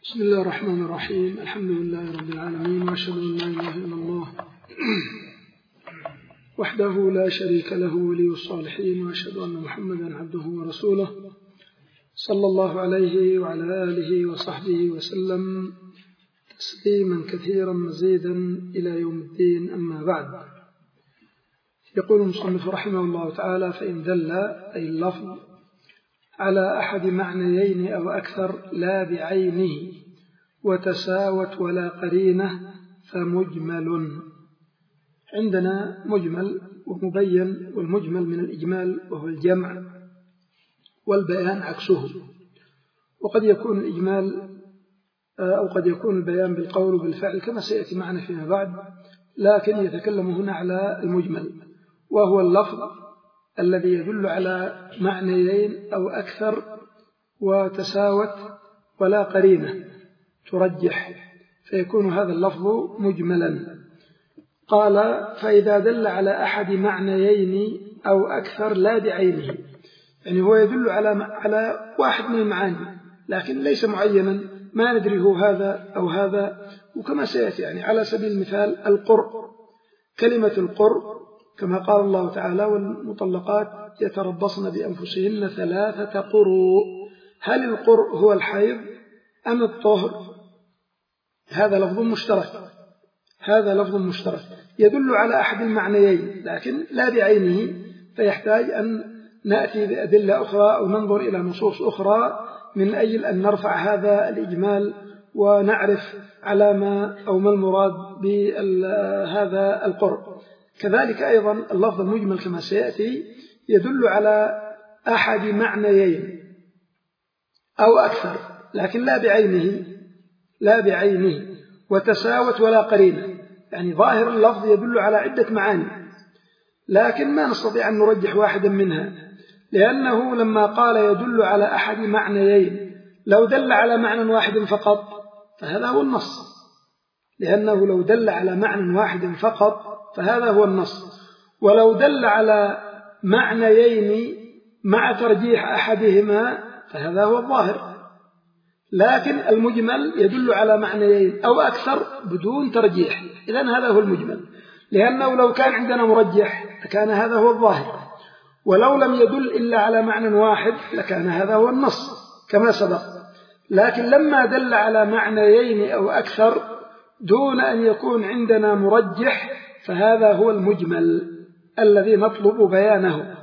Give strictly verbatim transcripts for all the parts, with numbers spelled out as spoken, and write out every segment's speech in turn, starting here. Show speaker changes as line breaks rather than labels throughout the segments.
بسم الله الرحمن الرحيم. الحمد لله رب العالمين، وأشهد أن لا إله إلا الله وحده لا شريك له ولي الصالحين، وأشهد أن محمدا عبده ورسوله صلى الله عليه وعلى آله وصحبه وسلم تسليما كثيرا مزيدا إلى يوم الدين. أما بعد، يقول المصنف رحمه الله تعالى: فإن دل أي اللفظ على أحد معنيين أو أكثر لا بعينه وتساوت ولا قرينة فمجمل. عندنا مجمل ومبين، والمجمل من الإجمال وهو الجمع، والبيان عكسه. وقد يكون الإجمال أو قد يكون البيان بالقول وبالفعل كما سيأتي معنا فيما بعد، لكن يتكلم هنا على المجمل، وهو اللفظ الذي يدل على معنيين أو أكثر وتساوت ولا قرينة ترجح، فيكون هذا اللفظ مجملا. قال: فإذا دل على أحد معنيين أو أكثر لا بعينه، يعني هو يدل على على واحد من المعاني لكن ليس معينا، ما ندري هو هذا أو هذا. وكما سيأتي يعني على سبيل المثال القرء، كلمة القرء كما قال الله تعالى: والمطلقات يتربصن بأنفسهن ثلاثة قروء. هل القرء هو الحيض أم الطهر؟ هذا لفظ مشترك، هذا لفظ مشترك يدل على أحد المعنيين لكن لا بعينه، فيحتاج أن نأتي بأدلة أخرى أو ننظر إلى نصوص أخرى من أجل أن نرفع هذا الإجمال ونعرف على ما أو ما المراد بهذا القرء. كذلك أيضا اللفظ المجمل كما سيأتي يدل على أحد معنيين أو أكثر لكن لا بعينه، لا بعينه وتساوت ولا قرينة، يعني ظاهر اللفظ يدل على عدة معاني لكن ما نستطيع أن نرجح واحدا منها، لأنه لما قال يدل على أحد معنيين، لو دل على معنى واحد فقط فهذا هو النص، لأنه لو دل على معنى واحد فقط فهذا هو النص، ولو دل على معنيين مع ترجيح أحدهما فهذا هو الظاهر. لكن المجمل يدل على معنيين أو أكثر بدون ترجيح، إذن هذا هو المجمل، لأنه لو كان عندنا مرجح لكان هذا هو الظاهر، ولو لم يدل إلا على معنى واحد لكان هذا هو النص كما سبق. لكن لما دل على معنيين أو أكثر دون أن يكون عندنا مرجح فهذا هو المجمل الذي نطلب بيانه.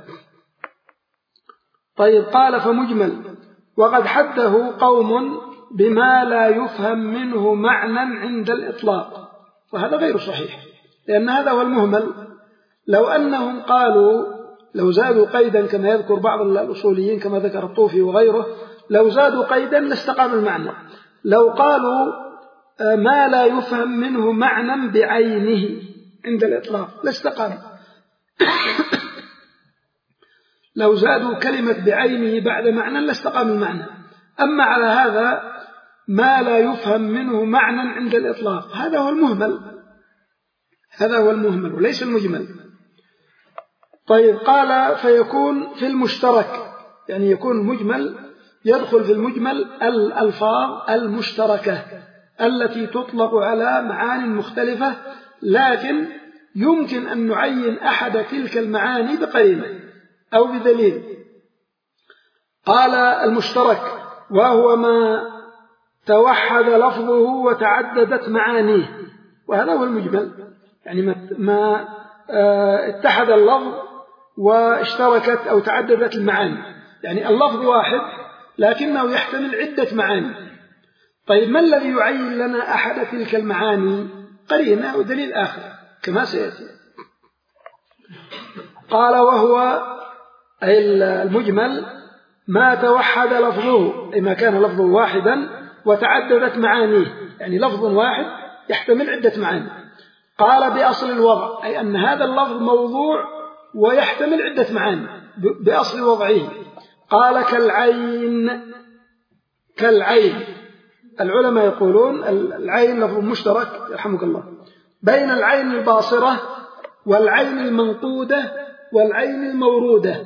طيب، قال: فمجمل وقد حده قوم بما لا يفهم منه معنى عند الإطلاق، وهذا غير صحيح، لأن هذا هو المهمل. لو أنهم قالوا، لو زادوا قيدا كما يذكر بعض الأصوليين كما ذكر الطوفي وغيره، لو زادوا قيدا لاستقام المعنى. لو قالوا ما لا يفهم منه معنى بعينه عند الإطلاق لاستقام. لو زادوا كلمة بعينه بعد معنى لاستقام المعنى. أما على هذا ما لا يفهم منه معنى عند الإطلاق، هذا هو المهمل، هذا هو المهمل وليس المجمل. طيب، قال: فيكون في المشترك، يعني يكون المجمل يدخل في المجمل الألفاظ المشتركة التي تطلق على معاني مختلفة، لكن يمكن أن نعين أحد تلك المعاني بقرينة أو بدليل. قال: المشترك وهو ما توحد لفظه وتعددت معانيه، وهذا هو المجمل، يعني ما اتحد اللفظ واشتركت أو تعددت المعاني، يعني اللفظ واحد لكنه يحتمل عدة معاني. طيب، ما الذي يعين لنا أحد تلك المعاني؟ قرينة ودليل آخر كما سيأتي. قال: وهو أي المجمل ما توحد لفظه، أي ما كان لفظه واحدا وتعددت معانيه، يعني لفظ واحد يحتمل عدة معاني. قال: بأصل الوضع، أي أن هذا اللفظ موضوع ويحتمل عدة معاني بأصل وضعه. قال: كالعين، كالعين. العلماء يقولون العين لفظ مشترك يرحمك الله بين العين الباصرة والعين المنقودة والعين المورودة.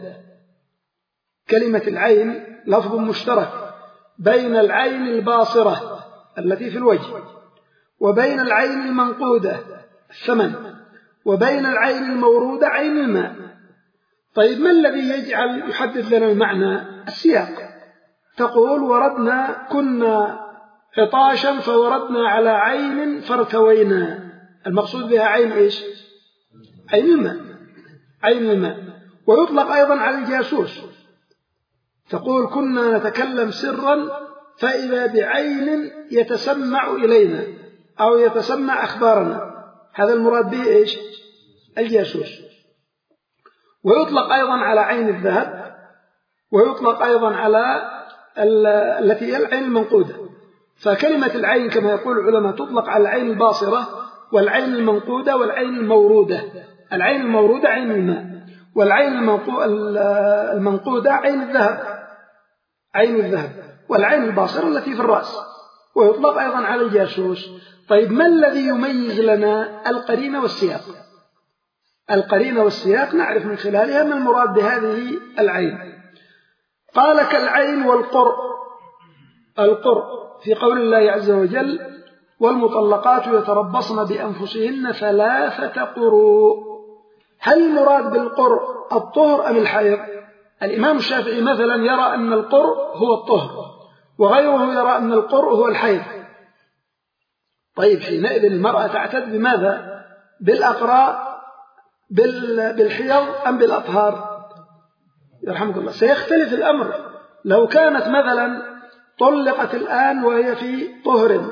كلمة العين لفظ مشترك بين العين الباصرة التي في الوجه، وبين العين المنقودة الثمن، وبين العين المورودة عين الماء. طيب ما الذي يجعل يحدد لنا المعنى؟ السياق. تقول وردنا كنا عطاشا فوردنا على عين فارتوينا، المقصود بها عين إيش؟ عين الماء، عين الماء. ويطلق أيضا على الجاسوس، تقول كنا نتكلم سرا فإذا بعين يتسمع إلينا أو يتسمع أخبارنا، هذا المراد به إيش؟ الجاسوس. ويطلق أيضا على عين الذهب، ويطلق أيضا على التي هي العين المنقودة. فكلمة العين كما يقول العلماء تطلق على العين الباصرة والعين المنقودة والعين المورودة. العين المورودة عين الماء، والعين المنقودة عين الذهب، عين الذهب، والعين الباصرة التي في الرأس. ويطلق أيضا على الجاسوس. طيب ما الذي يميز لنا القرينة والسياق؟ القرينة والسياق نعرف من خلالها ما المراد بهذه العين. قال كالعين والقرء. القرء في قول الله عز وجل والمطلقات يتربصن بأنفسهن ثلاثة قروء. هل المراد بالقرء الطهر أم الحيض؟ الإمام الشافعي مثلا يرى أن القرء هو الطهر، وغيره يرى أن القرء هو الحيض. طيب حينئذ المرأة تعتد بماذا؟ بالأقراء بالحيض أم بالأطهار؟ يرحمك الله. سيختلف الأمر لو كانت مثلا طلقت الآن وهي في طهر،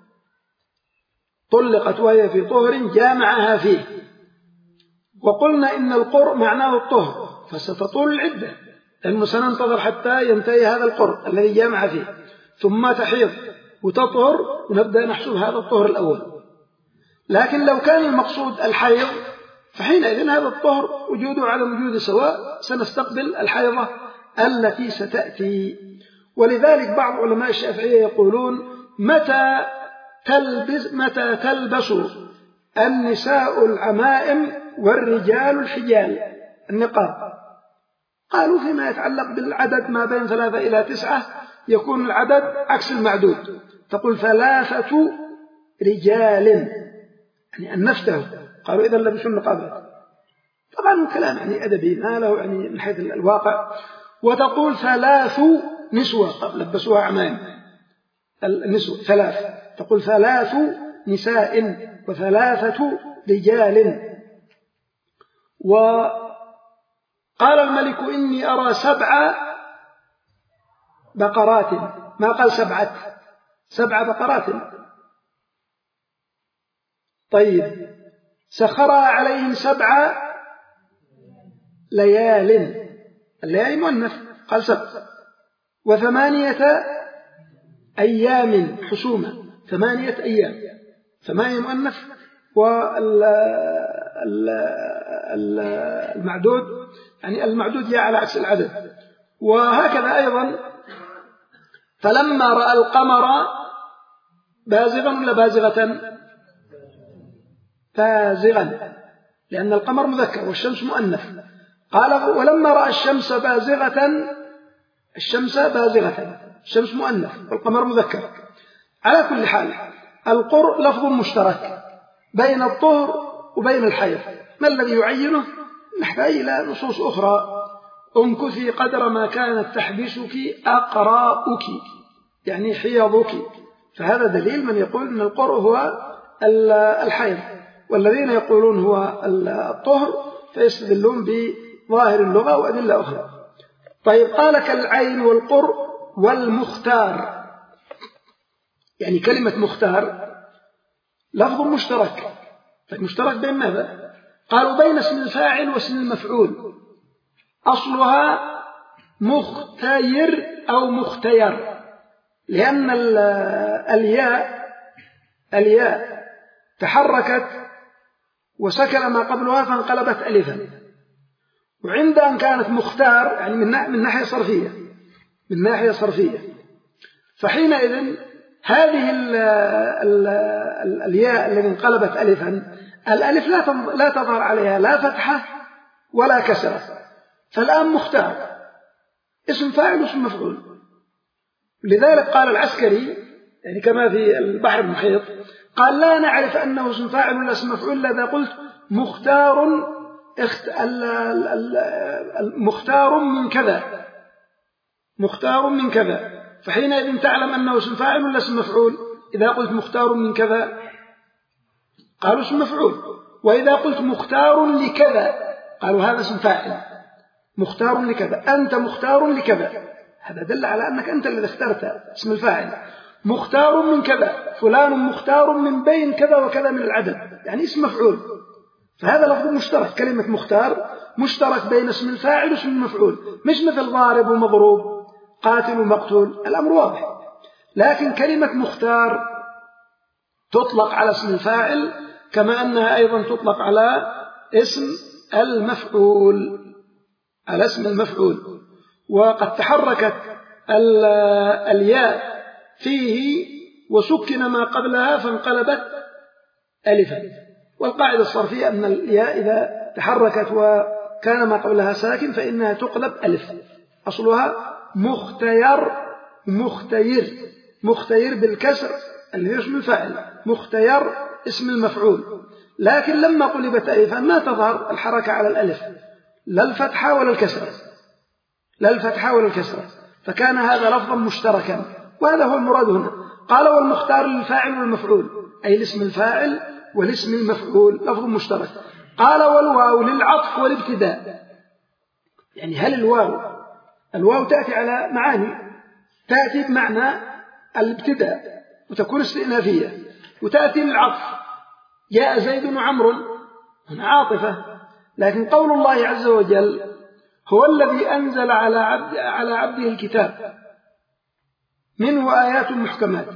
طلقت وهي في طهر جامعها فيه، وقلنا إن القرء معناه الطهر، فستطول العدة، لأنه سننتظر حتى ينتهي هذا القرء الذي جامع فيه، ثم تحيض وتطهر ونبدأ نحسب هذا الطهر الأول. لكن لو كان المقصود الحيض فحينئذ هذا الطهر وجوده على وجود سواء، سنستقبل الحيضة التي ستأتي. ولذلك بعض علماء الشافعية يقولون متى تلبس, متى تلبس النساء العمائم والرجال الحجال النقاب؟ قالوا فيما يتعلق بالعدد ما بين ثلاثة إلى تسعة يكون العدد عكس المعدود، تقول ثلاثة رجال يعني أنفته، قالوا إذا لبسوا النقاب. طبعا كلام يعني أدبي ما له يعني من حيث الواقع. وتقول ثلاث نسوة لبسوها عمائم، النسوة ثلاث، تقول ثلاث نساء وثلاثة رجال. وقال الملك إني أرى سبع بقرات، ما قال سبعة، سبع بقرات. طيب سخرها عليهم سبع ليال، الليالي مؤنث قال سبع، وثمانية أيام حسومة، ثمانية أيام، ثمانية مؤنث، والمعدود يعني المعدود جاء على عكس العدد. وهكذا أيضا فلما رأى القمر بازغا ولا بازغة؟ بازغا، لأن القمر مذكر والشمس مؤنث. قال ولما رأى الشمس بازغة، الشمس بازغة، الشمس مؤنث والقمر مذكر. على كل حال القرء لفظ مشترك بين الطهر وبين الحيض. ما الذي يعينه؟ نحتاج إلى نصوص أخرى. امكثي قدر ما كانت تحبسك أقراؤك، يعني حيضك. فهذا دليل من يقول أن القرء هو الحيض، والذين يقولون هو الطهر فيستدلون بظاهر اللغة وأدلة أخرى. طيب قال كالعين والقرء والمختار، يعني كلمة مختار لفظ مشترك. طيب مشترك بين ماذا؟ قالوا بين اسم الفاعل واسم المفعول. أصلها مختير أو مختير، لأن الياء الياء تحركت وسكن ما قبلها فانقلبت ألفا. وعند أن كانت مختار يعني من ناحية صرفية، من ناحية صرفية، فحينئذ هذه ال ال ال الياء التي انقلبت ألفا، الألف لا لا تظهر عليها لا فتحة ولا كسرة، فالآن مختار اسم فاعل واسم مفعول. لذلك قال العسكري يعني كما في البحر المحيط. قال لا نعرف أنه اسم فاعل ولا اسم مفعول إذا قلت مختار اخت... ال... ال... ال... مختار من كذا، مختار من كذا، فحينئذ تعلم أنه اسم فاعل ولا اسم مفعول. إذا قلت مختار من كذا قالوا اسم مفعول، وإذا قلت مختار لكذا قالوا هذا اسم فاعل. مختار لكذا، أنت مختار لكذا، هذا دل على أنك أنت الذي اخترت اسم الفاعل. مختار من كذا، فلان مختار من بين كذا وكذا من العدد، يعني اسم مفعول. فهذا لفظ مشترك، كلمة مختار مشترك بين اسم الفاعل واسم المفعول، مش مثل ضارب ومضروب قاتل ومقتول، الأمر واضح. لكن كلمة مختار تطلق على اسم الفاعل كما أنها أيضا تطلق على اسم المفعول، على اسم المفعول. وقد تحركت الياء فيه وسكن ما قبلها فانقلبت ألفا، والقاعدة الصرفية أن الياء إذا تحركت وكان ما قبلها ساكن فإنها تقلب ألف. أصلها مختير، مختير، مختير بالكسر اللي هو اسم الفاعل، مختير اسم المفعول. لكن لما قلبت ألفا ما تظهر الحركة على الألف، لا الفتحة ولا الكسرة، لا الفتحة ولا الكسرة، فكان هذا لفظا مشتركا، وهذا هو المراد هنا. قال والمختار للفاعل والمفعول، أي الاسم الفاعل والاسم المفعول لفظ مشترك. قال والواو للعطف والابتداء، يعني هل الواو الواو تأتي على معاني، تأتي بمعنى الابتداء وتكون استئنافية، وتأتي للعطف، جاء زيد وعمر هنا عاطفة. لكن قول الله عز وجل هو الذي أنزل على عبد على عبده الكتاب منه آيات محكمات،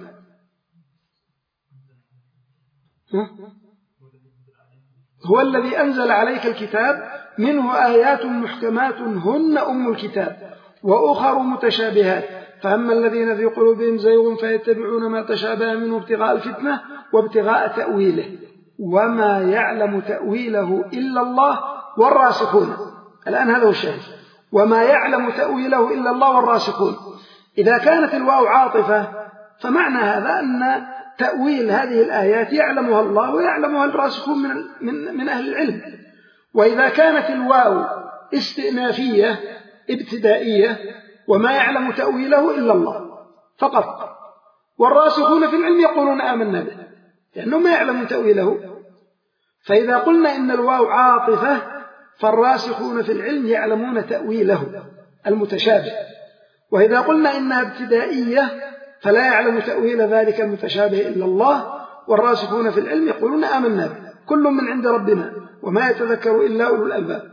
هو الذي أنزل عليك الكتاب منه آيات محكمات هن أم الكتاب وأخر متشابهات، فأما الذين في قلوبهم زيغ فيتبعون ما تشابه منه ابتغاء الفتنة وابتغاء تأويله وما يعلم تأويله إلا الله والراسخون. الآن هذا هو الشاهد، وما يعلم تأويله إلا الله والراسخون. إذا كانت الواو عاطفة فمعنى هذا أن تأويل هذه الآيات يعلمها الله ويعلمها الراسخون من, من, من أهل العلم. وإذا كانت الواو استئنافية ابتدائية وما يعلم تأويله إلا الله فقط، والراسخون في العلم يقولون آمنا به لأنه ما يعلم تأويله. فإذا قلنا إن الواو عاطفة فالراسخون في العلم يعلمون تأويله المتشابه، وإذا قلنا إنها ابتدائية فلا يعلم تأويل ذلك المتشابه إلا الله والراسخون في العلم يقولون آمنا به كل من عند ربنا وما يتذكر إلا أولو الألباب.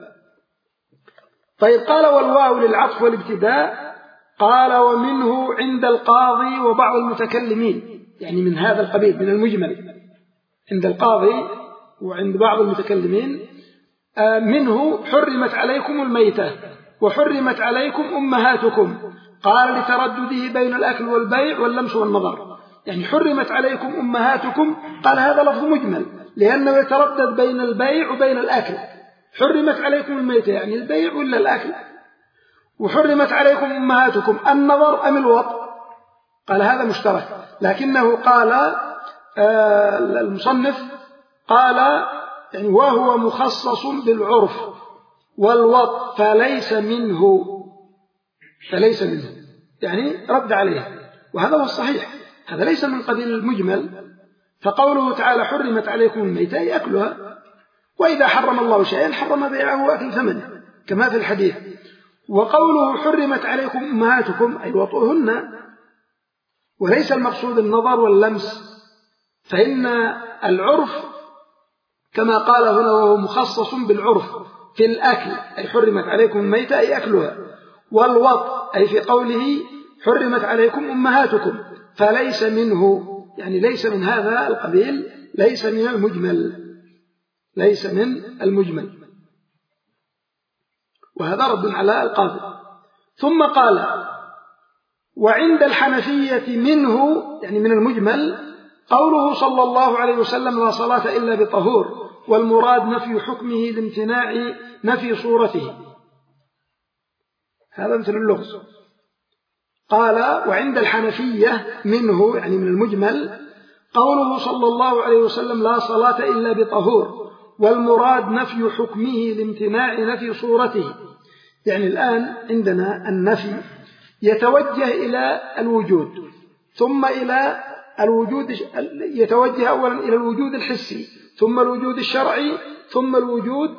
طيب قال والواو للعطف والابتداء. قال ومنه عند القاضي وبعض المتكلمين، يعني من هذا القبيل من المجمل، عند القاضي وعند بعض المتكلمين منه حرمت عليكم الميتة وحرمت عليكم أمهاتكم، قال لتردده بين الأكل والبيع واللمس والنظر، يعني حرمت عليكم أمهاتكم، قال هذا لفظ مجمل لأنه يتردد بين البيع وبين الأكل. حرمت عليكم الميتة يعني البيع ولا الأكل، وحرمت عليكم أمهاتكم النظر أم الوطء، قال هذا مشترك. لكنه قال آه المصنف قال يعني وهو مخصص بالعرف والوطء فليس منه، فليس منه يعني رد عليه، وهذا هو الصحيح، هذا ليس من قبيل المجمل. فقوله تعالى حرمت عليكم الميتة يأكلها، وإذا حرم الله شيئا حرم بيعه وأكل ثمنه كما في الحديث. وقوله حرمت عليكم أمهاتكم أي وطئهن، وليس المقصود النظر واللمس، فإن العرف كما قال هنا وهو مخصص بالعرف في الأكل أي حرمت عليكم الميتة أي أكلها، والوطء أي في قوله حرمت عليكم أمهاتكم فليس منه، يعني ليس من هذا القبيل، ليس من المجمل، ليس من المجمل، وهذا رد على القاضي. ثم قال وعند الحنفية منه يعني من المجمل قوله صلى الله عليه وسلم لا صلاة إلا بطهور، والمراد نفي حكمه لامتناع نفي صورته، هذا مثل اللغز. قال وعند الحنفية منه يعني من المجمل قوله صلى الله عليه وسلم لا صلاة إلا بطهور، والمراد نفي حكمه لامتناع نفي صورته. يعني الآن عندنا النفي يتوجه إلى الوجود، ثم إلى الوجود يتوجه أولا إلى الوجود الحسي، ثم الوجود الشرعي، ثم الوجود،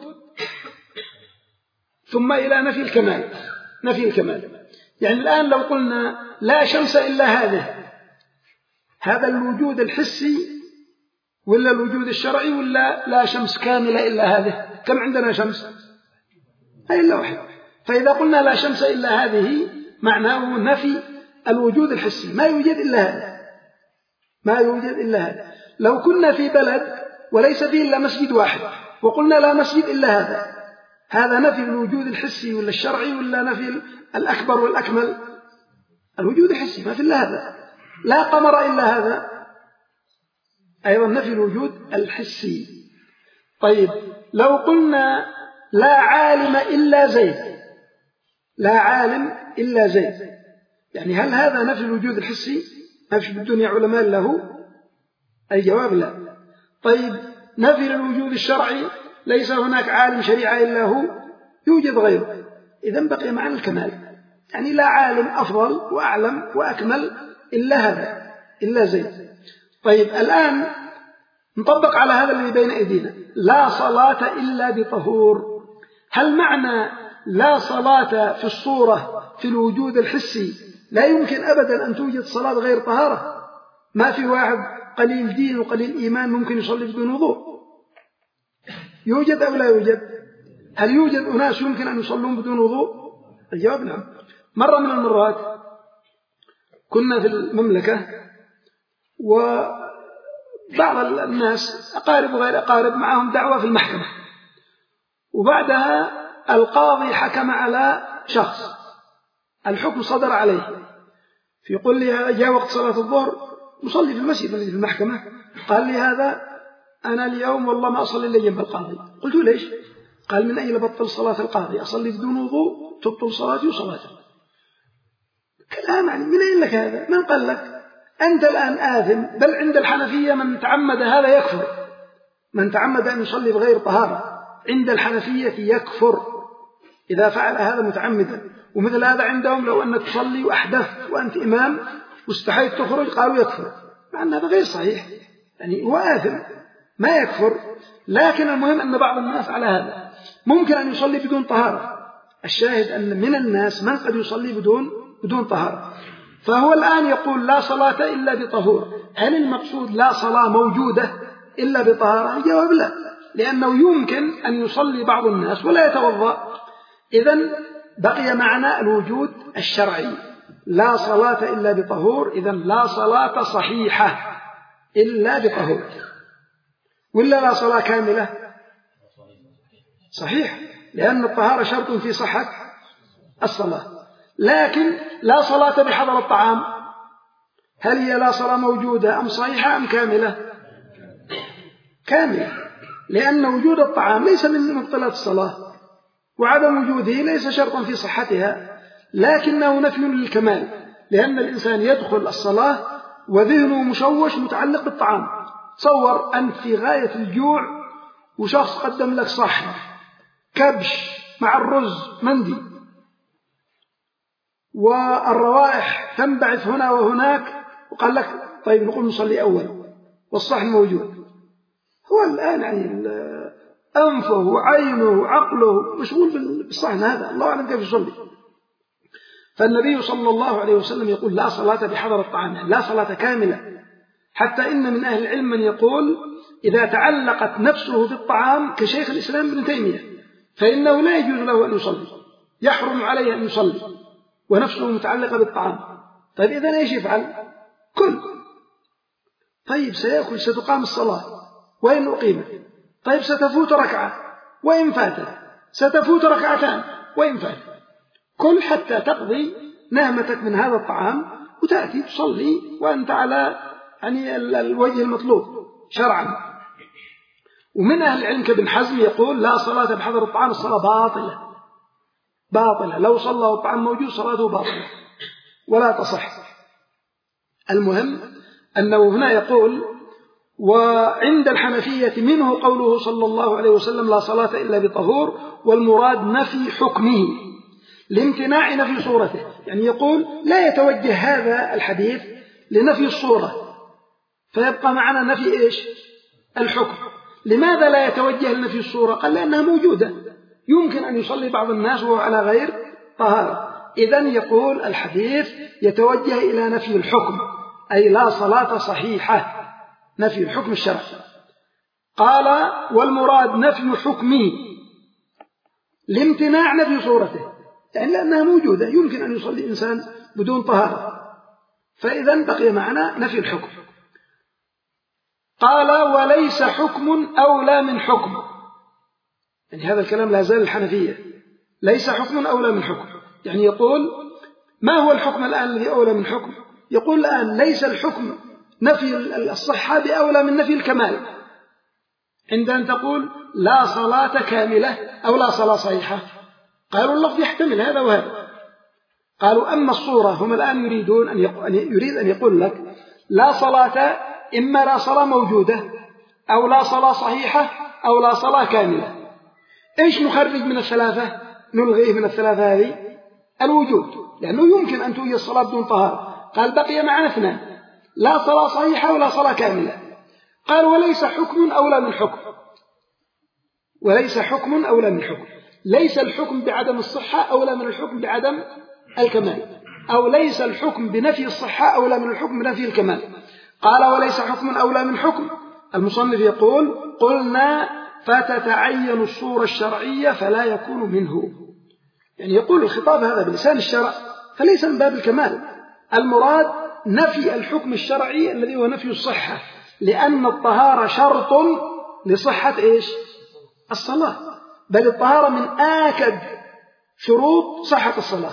ثم إلى نفي الكمال. نفي الكمال يعني الآن لو قلنا لا شمس إلا هذا، هذا الوجود الحسي ولا الوجود الشرعي، ولا لا شمس كاملة إلا هذه؟ كم عندنا شمس؟ إلا واحد. فإذا قلنا لا شمس إلا هذه معناه نفي الوجود الحسي، ما يوجد إلا هذا، ما يوجد إلا هذا. لو كنا في بلد وليس فيه إلا مسجد واحد وقلنا لا مسجد إلا هذا، هذا نفي الوجود الحسي ولا الشرعي ولا نفي الأكبر والأكمل؟ الوجود الحسي، ما في إلا هذا. لا قمر إلا هذا، أيضا نفي الوجود الحسي. طيب لو قلنا لا عالم إلا زيد، لا عالم إلا زيد، يعني هل هذا نفي الوجود الحسي؟ ما في بالدنيا علماء له؟ الجواب لا. طيب نفي الوجود الشرعي، ليس هناك عالم شريعة إلا هو، يوجد غيره، إذن بقي معنى الكمال، يعني لا عالم أفضل وأعلم وأكمل إلا هذا، إلا زيد. طيب الآن نطبق على هذا الذي بين أيدينا، لا صلاة إلا بطهور. هل معنى لا صلاة في الصورة في الوجود الحسي لا يمكن أبدا أن توجد صلاة غير طهارة؟ ما في واحد قليل دين وقليل إيمان ممكن يصلي بدون وضوء؟ يوجد أو لا يوجد؟ هل يوجد أناس يمكن أن يصلون بدون وضوء؟ الجواب نعم. مرة من المرات كنا في المملكة وبعض الناس أقارب وغير أقارب معهم دعوة في المحكمة، وبعدها القاضي حكم على شخص، الحكم صدر عليه، فيقول لي جاء وقت صلاة الظهر مصلي في المسجد الذي في المحكمة، قال لي هذا أنا اليوم والله ما أصلي إلا جنب القاضي. قلت ليش؟ قال من أين بطل صلاة القاضي؟ أصلي بدون وضوء تبطل صلاتي وصلاتي. كلام يعني من أين لك هذا؟ من قال لك؟ أنت الآن آثم، بل عند الحنفية من تعمد هذا يكفر، من تعمد أن يصلي بغير طهارة عند الحنفية يكفر إذا فعل هذا متعمدا. ومثل هذا عندهم لو أنك تصلي وأحدثت وأنت إمام واستحيت تخرج قالوا يكفر، مع أن هذا غير صحيح، يعني هو آثم ما يكفر. لكن المهم أن بعض الناس على هذا ممكن أن يصلي بدون طهارة. الشاهد أن من الناس من قد يصلي بدون بدون طهارة. فهو الآن يقول لا صلاة إلا بطهور. هل المقصود لا صلاة موجودة إلا بطهارة؟ الجواب لا، لأنه يمكن أن يصلي بعض الناس ولا يتوضأ. إذن بقي معنا الوجود الشرعي، لا صلاة إلا بطهور، إذن لا صلاة صحيحة إلا بطهور. ولا لا صلاة كاملة؟ صحيح، لأن الطهارة شرط في صحة الصلاة. لكن لا صلاة بحضر الطعام، هل هي لا صلاة موجودة أم صحيحة أم كاملة؟ كاملة، لأن وجود الطعام ليس من مبطلات الصلاة، وعدم وجوده ليس شرطا في صحتها، لكنه نفي للكمال، لأن الإنسان يدخل الصلاة وذهنه مشوش متعلق بالطعام. تصور أنت في غاية الجوع وشخص قدم لك صحن كبش مع الرز مندي، والروائح تنبعث هنا وهناك، وقال لك طيب نقول نصلي أول والصحن موجود. هو الآن يعني أنفه وعينه وعقله مشغول بالصحن هذا، الله أعلم كيف يصلي. فالنبي صلى الله عليه وسلم يقول لا صلاة بحضر الطعام، لا صلاة كاملة. حتى إن من أهل العلم من يقول إذا تعلقت نفسه بالطعام كشيخ الإسلام ابن تيمية فإنه لا يجوز له أن يصلي، يحرم عليه أن يصلي ونفسه متعلقة بالطعام. طيب إذن إيش يفعل؟ كل. طيب سيأكل، ستقام الصلاة وإن أقيمت، طيب ستفوت ركعة وإن فاتت، ستفوت ركعتان وإن فاتت، كل حتى تقضي نهمتك من هذا الطعام وتأتي تصلي وأنت على يعني الوجه المطلوب شرعا. ومن أهل العلم كابن حزم يقول لا صلاة بحضر الطعام، الصلاة باطلة باطلة، لو صلى والطعام موجود صلاته باطلة. ولا تصح. المهم أنه هنا يقول: وعند الحنفية منه قوله صلى الله عليه وسلم: لا صلاة إلا بطهور، والمراد نفي حكمه لامتناع نفي صورته. يعني يقول لا يتوجه هذا الحديث لنفي الصورة، فيبقى معنا نفي إيش؟ الحكم. لماذا لا يتوجه لنفي الصورة؟ قال لأنها موجودة، يمكن أن يصلي بعض الناس وهو على غير طهارة. إذن يقول الحديث يتوجه إلى نفي الحكم، أي لا صلاة صحيحة، نفي الحكم الشرعي. قال: والمراد نفي حكمه لامتناع نفي صورته، يعني لأنها موجودة، يمكن أن يصلي إنسان بدون طهارة، فإذا بقي معنا نفي الحكم. قال: وليس حكم أولى من حكم. يعني هذا الكلام لا زال الحنفية، ليس حكم أولى من حكم. يعني يقول: ما هو الحكم الآن الذي أولى من حكم؟ يقول الآن ليس الحكم نفي الصحة بأولى من نفي الكمال. عند أن تقول لا صلاة كاملة أو لا صلاة صحيحة، قالوا اللفظ يحتمل هذا وهذا. قالوا أما الصورة، هم الآن يريدون أن يقول يريد أن يقول لك لا صلاة، إما لا صلاة موجودة أو لا صلاة صحيحة أو لا صلاة كاملة. إيش نخرج من الثلاثة؟ نلغيه من الثلاثة هذه الوجود، لأنه يمكن أن توجد الصلاة بدون طهارة. قال بقي معنا اثنان: لا صلاة صحيحة ولا صلاة كاملة. قال: وليس حكم أولى من حكم. وليس حكم أولى من حكم، ليس الحكم بعدم الصحة أولى من الحكم بعدم الكمال، أو ليس الحكم بنفي الصحة أولى من الحكم بنفي الكمال. قال: وليس حكم أولى من حكم. المصنف يقول: قلنا فتتعين الصورة الشرعية فلا يكون منه. يعني يقول الخطاب هذا بلسان الشرع، فليس من باب الكمال. المراد نفي الحكم الشرعي الذي هو نفي الصحة، لأن الطهارة شرط لصحة إيش؟ الصلاة، بل الطهارة من آكد شروط صحة الصلاة.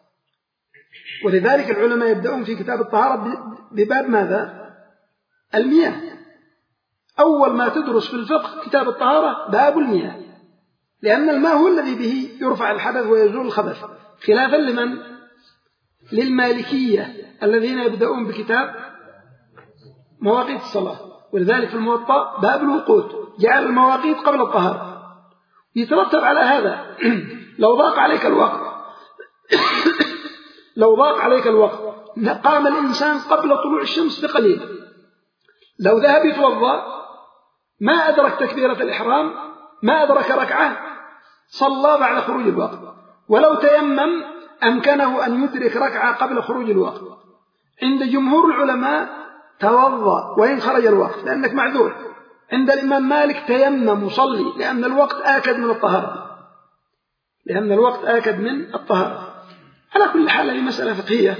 ولذلك العلماء يبدأون في كتاب الطهارة بباب ماذا؟ المياه. أول ما تدرس في الفقه كتاب الطهارة باب المياه، لأن الماء هو الذي به يرفع الحدث ويزول الخبث، خلافا لمن؟ للمالكية الذين يبدأون بكتاب مواقيت الصلاة. ولذلك في الموطأ باب الوقوت جعل المواقيت قبل الطهارة. يترتب على هذا لو ضاق عليك الوقت لو ضاق عليك الوقت قام الإنسان قبل طلوع الشمس بقليل، لو ذهب يتوضأ ما أدرك تكبيرة الإحرام، ما أدرك ركعة، صلى بعد خروج الوقت. ولو تيمم أمكنه أن يدرك ركعة قبل خروج الوقت. عند جمهور العلماء توضأ وإن خرج الوقت لأنك معذور. عند الإمام مالك تيمم وصلي، لأن الوقت آكد من الطهارة، لأن الوقت آكد من الطهارة. على كل حال هذه مسألة فقهية،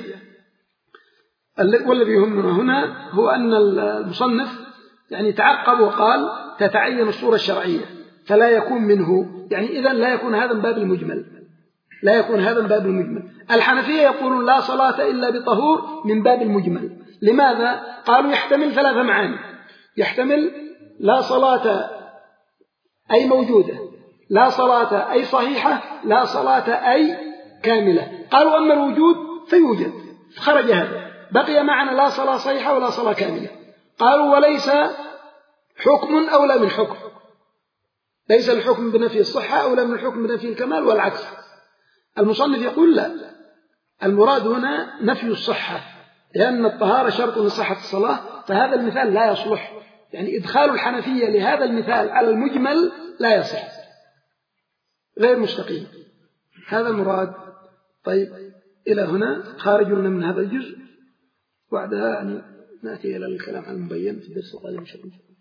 والذي يهمنا هنا هو أن المصنف يعني تعقب وقال تتعين الصورة الشرعية فلا يكون منه، يعني إذن لا يكون هذا من باب المجمل، لا يكون هذا من باب المجمل. الحنفية يقولون لا صلاة إلا بطهور من باب المجمل. لماذا؟ قالوا يحتمل ثلاثة معاني. يحتمل لا صلاة أي موجودة، لا صلاة أي صحيحة، لا صلاة أي كاملة. قالوا أما الوجود فيوجد، خرج هذا، بقي معنا لا صلاة صحيحة ولا صلاة كاملة. قالوا وليس حكم أولى من حكم، ليس الحكم بنفي الصحة أولى من الحكم بنفي الكمال والعكس. المصنف يقول لا، المراد هنا نفي الصحة، لأن الطهارة شرط لصحة الصلاة، فهذا المثال لا يصلح. يعني إدخال الحنفية لهذا المثال على المجمل لا يصح، غير مستقيم، هذا المراد. طيب إلى هنا خارجنا من هذا الجزء، وبعدها يعني نأتي إلى الكلام المبين في الدرس القادم إن شاء الله.